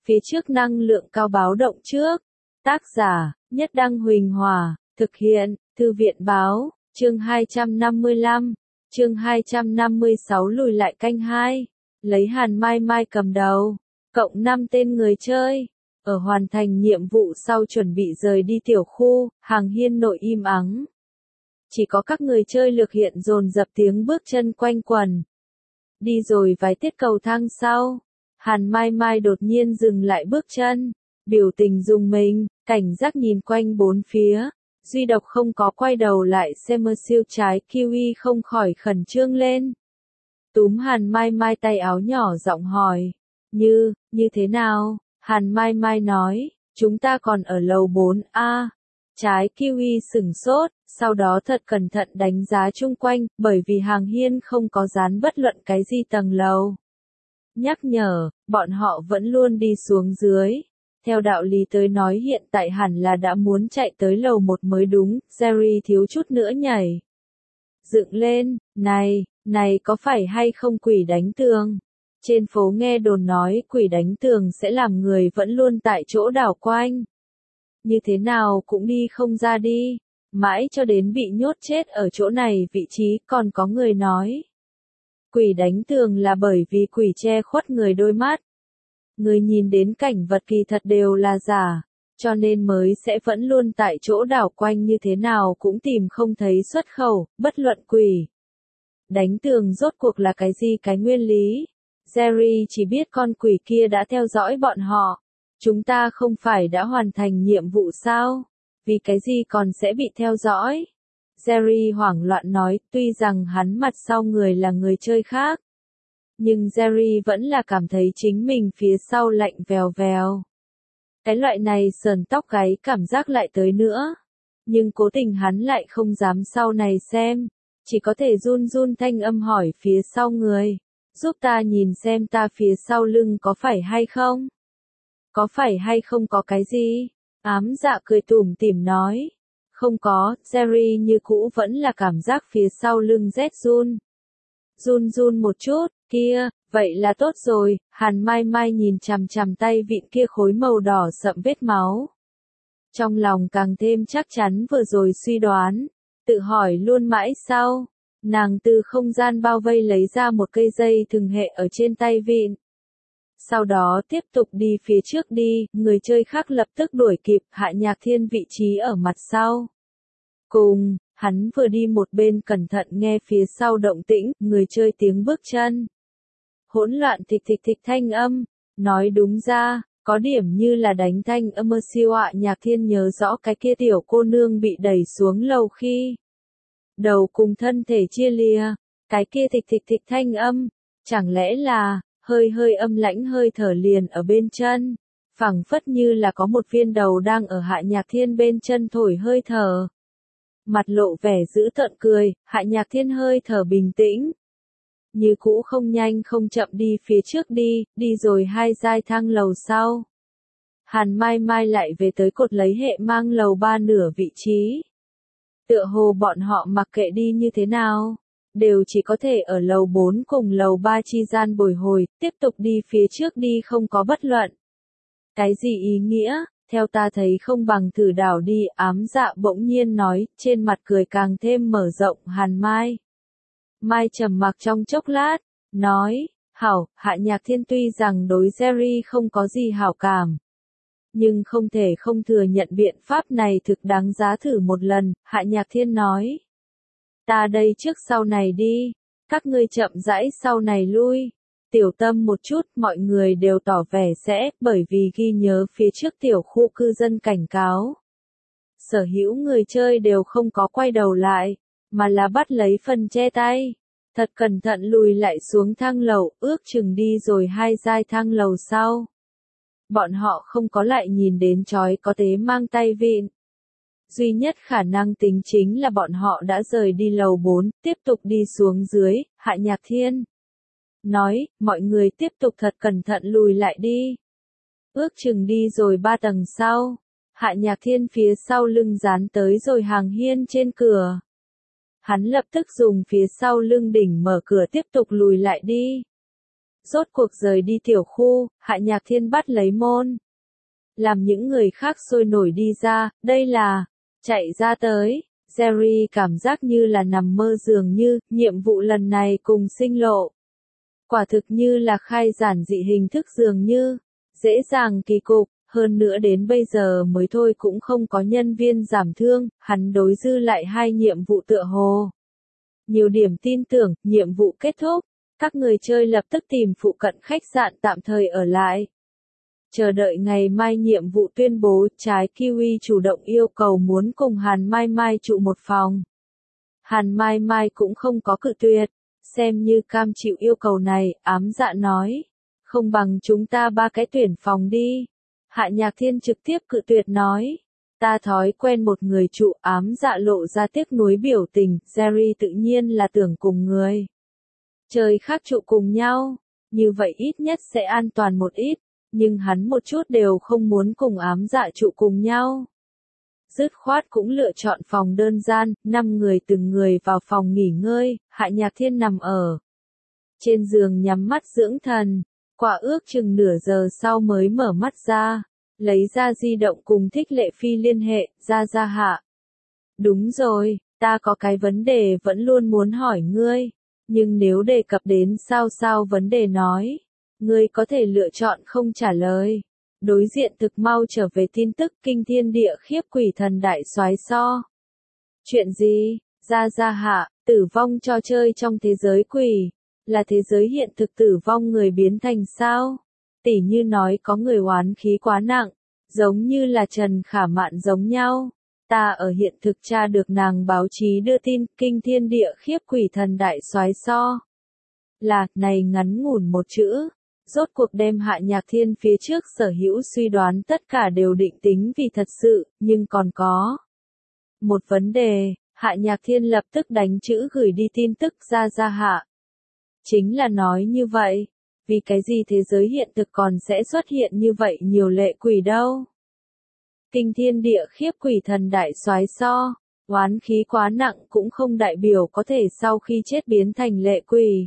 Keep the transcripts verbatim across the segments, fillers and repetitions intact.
phía trước năng lượng cao báo động trước. Tác giả, Nhất Đăng Huỳnh Hòa, thực hiện, Thư viện Báo, chương hai trăm năm mươi lăm, chương hai trăm năm mươi sáu lùi lại canh hai, lấy Hàn Mai Mai cầm đầu, cộng năm tên người chơi. Ở hoàn thành nhiệm vụ sau chuẩn bị rời đi tiểu khu, hàng hiên nội im ắng. Chỉ có các người chơi lược hiện dồn dập tiếng bước chân quanh quần. Đi rồi vài tiết cầu thang sau, Hàn Mai Mai đột nhiên dừng lại bước chân, biểu tình rùng mình, cảnh giác nhìn quanh bốn phía, duy độc không có quay đầu lại xem mơ siêu trái kiwi không khỏi khẩn trương lên. Túm Hàn Mai Mai tay áo nhỏ giọng hỏi, như, như thế nào? Hàn Mai Mai nói, chúng ta còn ở lầu bốn A. Trái kiwi sửng sốt, sau đó thật cẩn thận đánh giá chung quanh, bởi vì hàng hiên không có dán bất luận cái gì tầng lầu. Nhắc nhở, bọn họ vẫn luôn đi xuống dưới. Theo đạo lý tới nói hiện tại hẳn là đã muốn chạy tới lầu một mới đúng, Jerry thiếu chút nữa nhảy. Dựng lên, này, này có phải hay không quỷ đánh tường? Trên phố nghe đồn nói quỷ đánh tường sẽ làm người vẫn luôn tại chỗ đảo quanh. Như thế nào cũng đi không ra đi, mãi cho đến bị nhốt chết ở chỗ này vị trí còn có người nói. Quỷ đánh tường là bởi vì quỷ che khuất người đôi mắt. Người nhìn đến cảnh vật kỳ thật đều là giả, cho nên mới sẽ vẫn luôn tại chỗ đảo quanh như thế nào cũng tìm không thấy xuất khẩu, bất luận quỷ. Đánh tường rốt cuộc là cái gì cái nguyên lý? Jerry chỉ biết con quỷ kia đã theo dõi bọn họ. Chúng ta không phải đã hoàn thành nhiệm vụ sao? Vì cái gì còn sẽ bị theo dõi? Jerry hoảng loạn nói, tuy rằng hắn mặt sau người là người chơi khác. Nhưng Jerry vẫn là cảm thấy chính mình phía sau lạnh vèo vèo. Cái loại này sờn tóc gáy cảm giác lại tới nữa. Nhưng cố tình hắn lại không dám sau này xem. Chỉ có thể run run thanh âm hỏi phía sau người. Giúp ta nhìn xem ta phía sau lưng có phải hay không? Có phải hay không có cái gì? Ám dạ cười tủm tỉm nói. Không có, Jerry như cũ vẫn là cảm giác phía sau lưng rét run. Run run một chút, kia, vậy là tốt rồi, Hàn Mai Mai nhìn chằm chằm tay vịn kia khối màu đỏ sậm vết máu. Trong lòng càng thêm chắc chắn vừa rồi suy đoán, tự hỏi luôn mãi sau. Nàng từ không gian bao vây lấy ra một cây dây thừng hệ ở trên tay vịn. Sau đó tiếp tục đi phía trước đi, người chơi khác lập tức đuổi kịp, Hạ Nhạc Thiên vị trí ở mặt sau. Cùng, hắn vừa đi một bên cẩn thận nghe phía sau động tĩnh, người chơi tiếng bước chân. Hỗn loạn thịch thịch thịch thanh âm, nói đúng ra, có điểm như là đánh thanh âm mơ siêu. Hạ Nhạc Thiên nhớ rõ cái kia tiểu cô nương bị đẩy xuống lầu khi đầu cùng thân thể chia lìa, cái kia thịch thịch thịch thanh âm, chẳng lẽ là, hơi hơi âm lãnh hơi thở liền ở bên chân, phảng phất như là có một viên đầu đang ở Hạ Nhạc Thiên bên chân thổi hơi thở. Mặt lộ vẻ dữ tợn cười, Hạ Nhạc Thiên hơi thở bình tĩnh. Như cũ không nhanh không chậm đi phía trước đi, đi rồi hai giai thang lầu sau. Hàn Mai Mai lại về tới cột lấy hệ mang lầu ba nửa vị trí. Tựa hồ bọn họ mặc kệ đi như thế nào, đều chỉ có thể ở lầu bốn cùng lầu ba chi gian bồi hồi, tiếp tục đi phía trước đi không có bất luận. Cái gì ý nghĩa, theo ta thấy không bằng thử đảo đi, ám dạ bỗng nhiên nói, trên mặt cười càng thêm mở rộng. Hàn Mai Mai trầm mặc trong chốc lát, nói, hảo, Hạ Nhạc Thiên tuy rằng đối Jerry không có gì hảo cảm. Nhưng không thể không thừa nhận biện pháp này thực đáng giá thử một lần, Hạ Nhạc Thiên nói. Ta đây trước sau này đi, các ngươi chậm rãi sau này lui. Tiểu tâm một chút, mọi người đều tỏ vẻ sẽ, bởi vì ghi nhớ phía trước tiểu khu cư dân cảnh cáo. Sở hữu người chơi đều không có quay đầu lại, mà là bắt lấy phần che tay. Thật cẩn thận lùi lại xuống thang lầu, ước chừng đi rồi hai giai thang lầu sau. Bọn họ không có lại nhìn đến chói có tế mang tay vịn. Duy nhất khả năng tính chính là bọn họ đã rời đi lầu bốn, tiếp tục đi xuống dưới. Hạ Nhạc Thiên nói, mọi người tiếp tục thật cẩn thận lùi lại đi. Ước chừng đi rồi ba tầng sau. Hạ Nhạc Thiên phía sau lưng dán tới rồi hàng hiên trên cửa. Hắn lập tức dùng phía sau lưng đỉnh mở cửa tiếp tục lùi lại đi. Rốt cuộc rời đi tiểu khu, Hạ Nhạc Thiên bắt lấy môn. Làm những người khác sôi nổi đi ra, đây là, chạy ra tới. Jerry cảm giác như là nằm mơ dường như, nhiệm vụ lần này cùng sinh lộ. Quả thực như là khai giản dị hình thức dường như, dễ dàng kỳ cục, hơn nữa đến bây giờ mới thôi cũng không có nhân viên giảm thương, hắn đối dư lại hai nhiệm vụ tựa hồ. Nhiều điểm tin tưởng, nhiệm vụ kết thúc, các người chơi lập tức tìm phụ cận khách sạn tạm thời ở lại. Chờ đợi ngày mai nhiệm vụ tuyên bố, trái Kiwi chủ động yêu cầu muốn cùng Hàn Mai Mai trụ một phòng. Hàn Mai Mai cũng không có cự tuyệt, xem như cam chịu yêu cầu này, ám dạ nói. Không bằng chúng ta ba cái tuyển phòng đi. Hạ Nhạc Thiên trực tiếp cự tuyệt nói. Ta thói quen một người trụ, ám dạ lộ ra tiếc nuối biểu tình, Jerry tự nhiên là tưởng cùng người. Chơi khác trụ cùng nhau, như vậy ít nhất sẽ an toàn một ít. Nhưng hắn một chút đều không muốn cùng ám dạ trụ cùng nhau. Dứt khoát cũng lựa chọn phòng đơn gian, năm người từng người vào phòng nghỉ ngơi, Hạ Nhạc Thiên nằm ở trên giường nhắm mắt dưỡng thần, quả ước chừng nửa giờ sau mới mở mắt ra, lấy ra di động cùng Thích Lệ Phi liên hệ, ra ra Hạ. Đúng rồi, ta có cái vấn đề vẫn luôn muốn hỏi ngươi, nhưng nếu đề cập đến sao sao vấn đề nói. Ngươi có thể lựa chọn không trả lời. Đối diện thực mau trở về tin tức kinh thiên địa khiếp quỷ thần đại soái so. Chuyện gì? Ra ra Hạ, tử vong trò chơi trong thế giới quỷ. Là thế giới hiện thực tử vong người biến thành sao? Tỉ như nói có người oán khí quá nặng. Giống như là Trần Khả Mạn giống nhau. Ta ở hiện thực tra được nàng báo chí đưa tin kinh thiên địa khiếp quỷ thần đại soái so. Là, này ngắn ngủn một chữ. Rốt cuộc đem Hạ Nhạc Thiên phía trước sở hữu suy đoán tất cả đều định tính vì thật sự, nhưng còn có một vấn đề, Hạ Nhạc Thiên lập tức đánh chữ gửi đi tin tức ra ra Hạ. Chính là nói như vậy, vì cái gì thế giới hiện thực còn sẽ xuất hiện như vậy nhiều lệ quỷ đâu? Kinh thiên địa khiếp quỷ thần đại soái so, oán khí quá nặng cũng không đại biểu có thể sau khi chết biến thành lệ quỷ.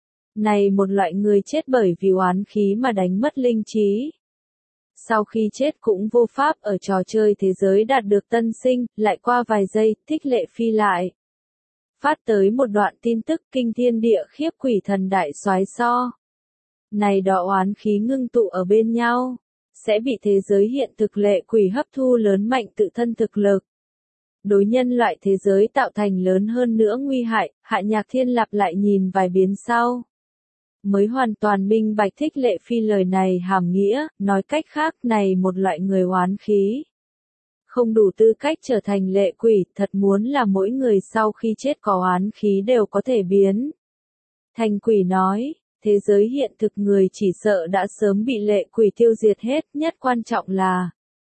Này một loại người chết bởi vì oán khí mà đánh mất linh trí. Sau khi chết cũng vô pháp ở trò chơi thế giới đạt được tân sinh, lại qua vài giây, Thích Lệ Phi lại. Phát tới một đoạn tin tức kinh thiên địa khiếp quỷ thần đại soái so. Này đó oán khí ngưng tụ ở bên nhau, sẽ bị thế giới hiện thực lệ quỷ hấp thu lớn mạnh tự thân thực lực. Đối nhân loại thế giới tạo thành lớn hơn nữa nguy hại, Hạ Nhạc Thiên lặp lại nhìn vài biến sau. Mới hoàn toàn minh bạch Thích Lệ Phi lời này hàm nghĩa, nói cách khác này một loại người oán khí. Không đủ tư cách trở thành lệ quỷ, thật muốn là mỗi người sau khi chết có oán khí đều có thể biến. Thành quỷ nói, thế giới hiện thực người chỉ sợ đã sớm bị lệ quỷ tiêu diệt hết, nhất quan trọng là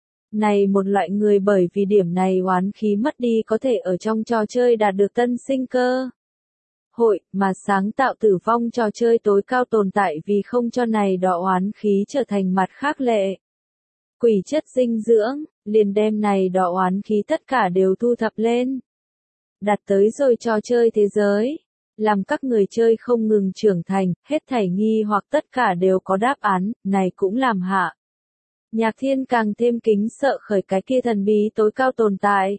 này một loại người bởi vì điểm này oán khí mất đi có thể ở trong trò chơi đạt được tân sinh cơ. Hội, mà sáng tạo tử vong trò chơi tối cao tồn tại vì không cho này đọ oán khí trở thành mặt khác lệ. Quỷ chất dinh dưỡng, liền đem này đọ oán khí tất cả đều thu thập lên. Đặt tới rồi trò chơi thế giới. Làm các người chơi không ngừng trưởng thành, hết thảy nghi hoặc tất cả đều có đáp án, này cũng làm Hạ Nhạc Thiên càng thêm kính sợ khởi cái kia thần bí tối cao tồn tại.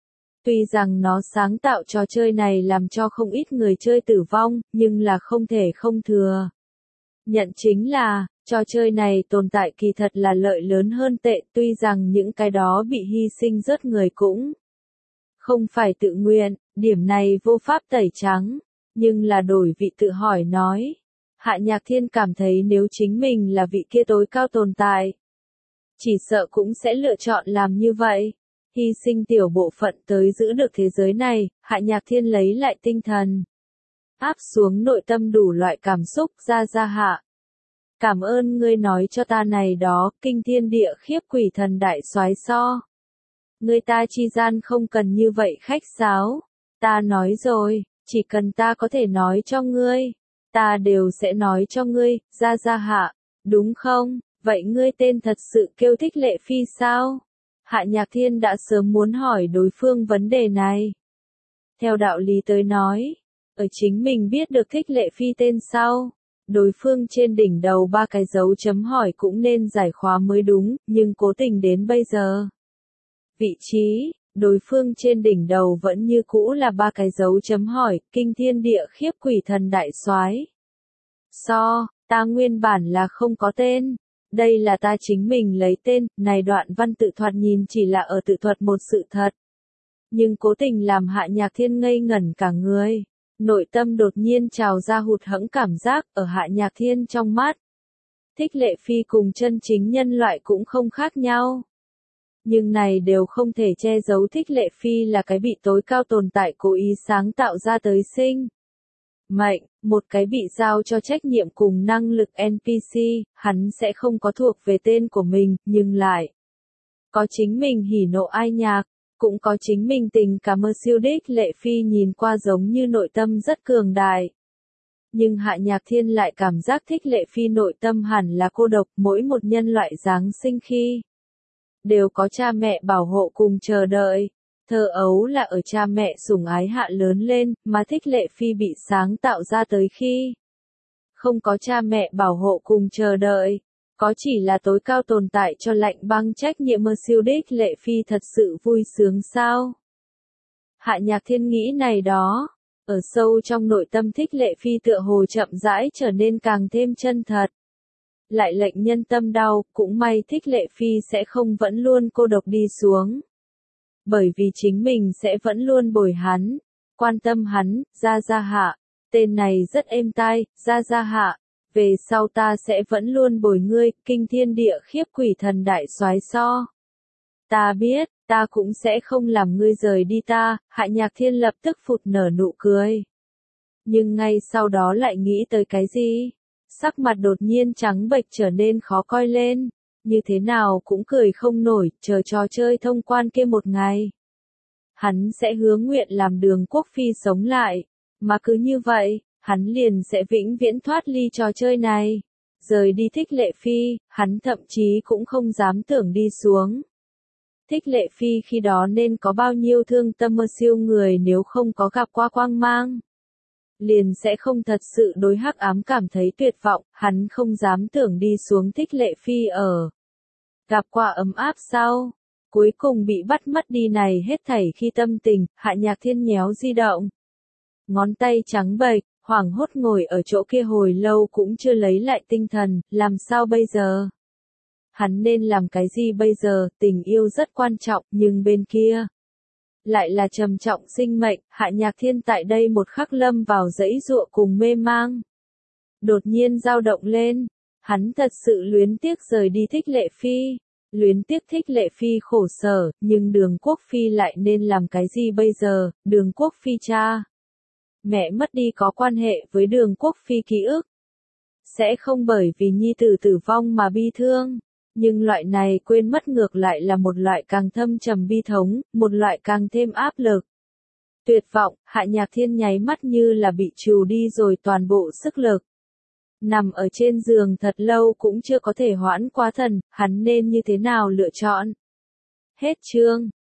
Tuy rằng nó sáng tạo trò chơi này làm cho không ít người chơi tử vong, nhưng là không thể không thừa. Nhận chính là, trò chơi này tồn tại kỳ thật là lợi lớn hơn tệ, tuy rằng những cái đó bị hy sinh rất người cũng không phải tự nguyện, điểm này vô pháp tẩy trắng, nhưng là đổi vị tự hỏi nói. Hạ Nhạc Thiên cảm thấy nếu chính mình là vị kia tối cao tồn tại, chỉ sợ cũng sẽ lựa chọn làm như vậy. Hy sinh tiểu bộ phận tới giữ được thế giới này, Hạ Nhạc Thiên lấy lại tinh thần. Áp xuống nội tâm đủ loại cảm xúc ra ra Hạ. Cảm ơn ngươi nói cho ta này đó, kinh thiên địa khiếp quỷ thần đại soái so. Ngươi ta chi gian không cần như vậy khách sáo. Ta nói rồi, chỉ cần ta có thể nói cho ngươi, ta đều sẽ nói cho ngươi, ra ra Hạ, đúng không? Vậy ngươi tên thật sự kêu Thích Lệ Phi sao? Hạ Nhạc Thiên đã sớm muốn hỏi đối phương vấn đề này. Theo đạo lý tới nói, ở chính mình biết được Thích Lệ Phi tên sau, Đối phương trên đỉnh đầu ba cái dấu chấm hỏi cũng nên giải khóa mới đúng, nhưng cố tình đến bây giờ. Vị trí, đối phương trên đỉnh đầu vẫn như cũ là ba cái dấu chấm hỏi, kinh thiên địa khiếp quỷ thần đại soái. So, ta nguyên bản là không có tên. Đây là ta chính mình lấy tên, này đoạn văn tự thoạt nhìn chỉ là ở tự thuật một sự thật. Nhưng cố tình làm Hạ Nhạc Thiên ngây ngẩn cả người. Nội tâm đột nhiên trào ra hụt hẫng cảm giác ở Hạ Nhạc Thiên trong mắt. Thích Lệ Phi cùng chân chính nhân loại cũng không khác nhau. Nhưng này đều không thể che giấu Thích Lệ Phi là cái bị tối cao tồn tại cố ý sáng tạo ra tới sinh. Mệnh, một cái bị giao cho trách nhiệm cùng năng lực en pê xê, hắn sẽ không có thuộc về tên của mình, nhưng lại có chính mình hỉ nộ ai nhạc, cũng có chính mình tình cảm mơ siêu đích. Lệ Phi nhìn qua giống như nội tâm rất cường đại. Nhưng Hạ Nhạc Thiên lại cảm giác Thích Lệ Phi nội tâm hẳn là cô độc, mỗi một nhân loại Giáng sinh khi đều có cha mẹ bảo hộ cùng chờ đợi. Thơ ấu là ở cha mẹ sủng ái hạ lớn lên, mà Thích Lệ Phi bị sáng tạo ra tới khi không có cha mẹ bảo hộ cùng chờ đợi, có chỉ là tối cao tồn tại cho lạnh băng trách nhiệm mơ siêu đích. Lệ Phi thật sự vui sướng sao? Hạ Nhạc Thiên nghĩ này đó, ở sâu trong nội tâm Thích Lệ Phi tựa hồ chậm rãi trở nên càng thêm chân thật. Lại lệnh nhân tâm đau, cũng may Thích Lệ Phi sẽ không vẫn luôn cô độc đi xuống. Bởi vì chính mình sẽ vẫn luôn bồi hắn, quan tâm hắn. Gia Gia Hạ, tên này rất êm tai, Gia Gia Hạ, về sau ta sẽ vẫn luôn bồi ngươi, kinh thiên địa khiếp quỷ thần đại soái so. Ta biết, ta cũng sẽ không làm ngươi rời đi ta. Hạ Nhạc Thiên lập tức phụt nở nụ cười. Nhưng ngay sau đó lại nghĩ tới cái gì? Sắc mặt đột nhiên trắng bệch trở nên khó coi lên. Như thế nào cũng cười không nổi, chờ trò chơi thông quan kia một ngày. Hắn sẽ hứa nguyện làm Đường Quốc Phi sống lại. Mà cứ như vậy, hắn liền sẽ vĩnh viễn thoát ly trò chơi này. Rời đi Thích Lệ Phi, hắn thậm chí cũng không dám tưởng đi xuống. Thích Lệ Phi khi đó nên có bao nhiêu thương tâm mơ siêu người nếu không có gặp qua quang mang. Liền sẽ không thật sự đối hắc ám cảm thấy tuyệt vọng, hắn không dám tưởng đi xuống Thích Lệ Phi ở. Gặp qua ấm áp sau, cuối cùng bị bắt mất đi này hết thảy khi tâm tình. Hạ Nhạc Thiên nhéo di động. Ngón tay trắng bệch, hoảng hốt ngồi ở chỗ kia hồi lâu cũng chưa lấy lại tinh thần, làm sao bây giờ? Hắn nên làm cái gì bây giờ? Tình yêu rất quan trọng, nhưng bên kia lại là trầm trọng sinh mệnh. Hạ Nhạc Thiên tại đây một khắc lâm vào dãy dụa cùng mê mang. Đột nhiên dao động lên, hắn thật sự luyến tiếc rời đi Thích Lệ Phi, luyến tiếc Thích Lệ Phi khổ sở, nhưng Đường Quốc Phi lại nên làm cái gì bây giờ? Đường Quốc Phi cha mẹ mất đi có quan hệ với Đường Quốc Phi ký ức, sẽ không bởi vì nhi tử tử vong mà bi thương. Nhưng loại này quên mất ngược lại là một loại càng thâm trầm bi thống, một loại càng thêm áp lực. Tuyệt vọng, Hạ Nhạc Thiên nháy mắt như là bị trù đi rồi toàn bộ sức lực. Nằm ở trên giường thật lâu cũng chưa có thể hoãn qua thần, hắn nên như thế nào lựa chọn? Hết chương.